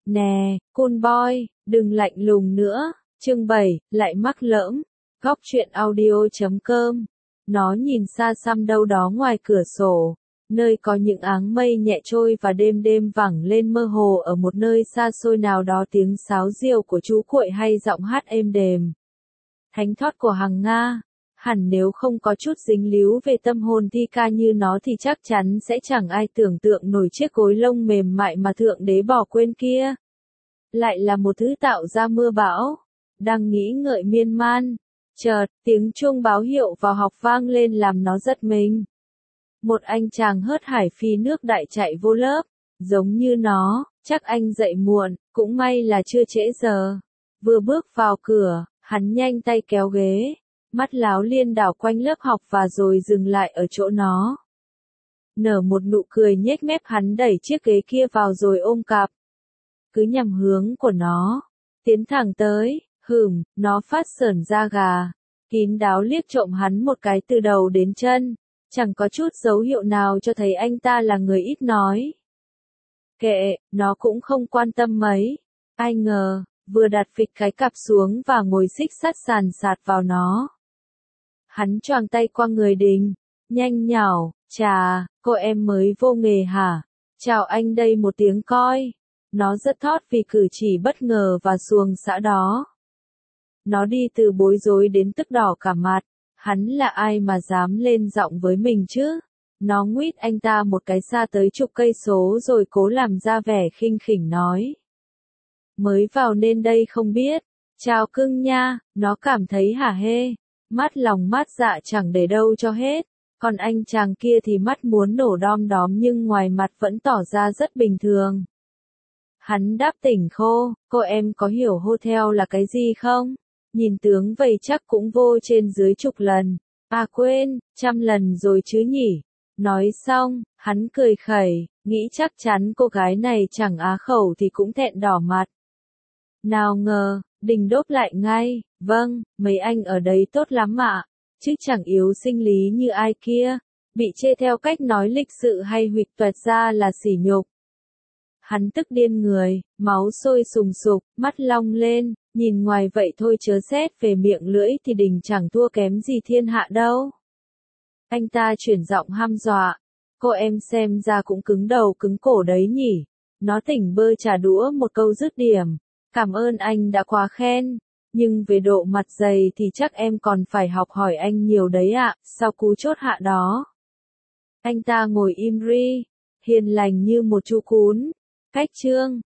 Nè, cool boy, đừng lạnh lùng nữa. Chương 7, lại mắc lỡm. Góc truyện audio.com. Nó nhìn xa xăm đâu đó ngoài cửa sổ, nơi có những áng mây nhẹ trôi và đêm đêm vẳng lên mơ hồ ở một nơi xa xôi nào đó tiếng sáo diều của chú cuội hay giọng hát êm đềm. Thánh thót của Hằng Nga. Hẳn nếu không có chút dính líu về tâm hồn thi ca như nó thì chắc chắn sẽ chẳng ai tưởng tượng nổi chiếc gối lông mềm mại mà Thượng Đế bỏ quên kia. Lại là một thứ tạo ra mưa bão. Đang nghĩ ngợi miên man, chợt, tiếng chuông báo hiệu vào học vang lên làm nó giật mình. Một anh chàng hớt hải phi nước đại chạy vô lớp, giống như nó, chắc anh dậy muộn, cũng may là chưa trễ giờ. Vừa bước vào cửa, hắn nhanh tay kéo ghế, mắt láo liên đảo quanh lớp học và rồi dừng lại ở chỗ nó. Nở một nụ cười nhếch mép, hắn đẩy chiếc ghế kia vào rồi ôm cặp. Cứ nhằm hướng của nó, tiến thẳng tới, nó phát sởn da gà, kín đáo liếc trộm hắn một cái từ đầu đến chân, chẳng có chút dấu hiệu nào cho thấy anh ta là người ít nói. Kệ, nó cũng không quan tâm mấy. Ai ngờ, vừa đặt phịch cái cặp xuống và ngồi xích sát sàn sạt vào nó. Hắn choàng tay qua người Đình, nhanh nhảu, chà, cô em mới vô nghề hả? Chào anh đây một tiếng coi. Nó rất thót vì cử chỉ bất ngờ và xuồng xã đó. Nó đi từ bối rối đến tức đỏ cả mặt. Hắn là ai mà dám lên giọng với mình chứ? Nó nguýt anh ta một cái xa tới chục cây số rồi cố làm ra vẻ khinh khỉnh nói. Mới vào nên đây không biết. Chào cưng nha, nó cảm thấy hả hê. Mắt lòng mắt dạ chẳng để đâu cho hết. Còn anh chàng kia thì mắt muốn nổ đom đóm nhưng ngoài mặt vẫn tỏ ra rất bình thường. Hắn đáp tỉnh khô, cô em có hiểu hotel là cái gì không? Nhìn tướng vậy chắc cũng vô trên dưới chục lần. À quên, 100 lần rồi chứ nhỉ. Nói xong, hắn cười khẩy, nghĩ chắc chắn cô gái này chẳng á khẩu thì cũng thẹn đỏ mặt. Nào ngờ, Đình đốp lại ngay, vâng, mấy anh ở đấy tốt lắm ạ, chứ chẳng yếu sinh lý như ai kia. Bị chê theo cách nói lịch sự hay huỵch toẹt ra là sỉ nhục. Hắn tức điên người, máu sôi sùng sục, mắt long lên, nhìn ngoài vậy thôi chớ xét về miệng lưỡi thì Đình chẳng thua kém gì thiên hạ đâu. Anh ta chuyển giọng hăm dọa, cô em xem ra cũng cứng đầu cứng cổ đấy nhỉ. Nó tỉnh bơ trả đũa một câu dứt điểm, cảm ơn anh đã quá khen, nhưng về độ mặt dày thì chắc em còn phải học hỏi anh nhiều đấy ạ. Sau cú chốt hạ đó, anh ta ngồi im ri, hiền lành như một chú cún. Cách chương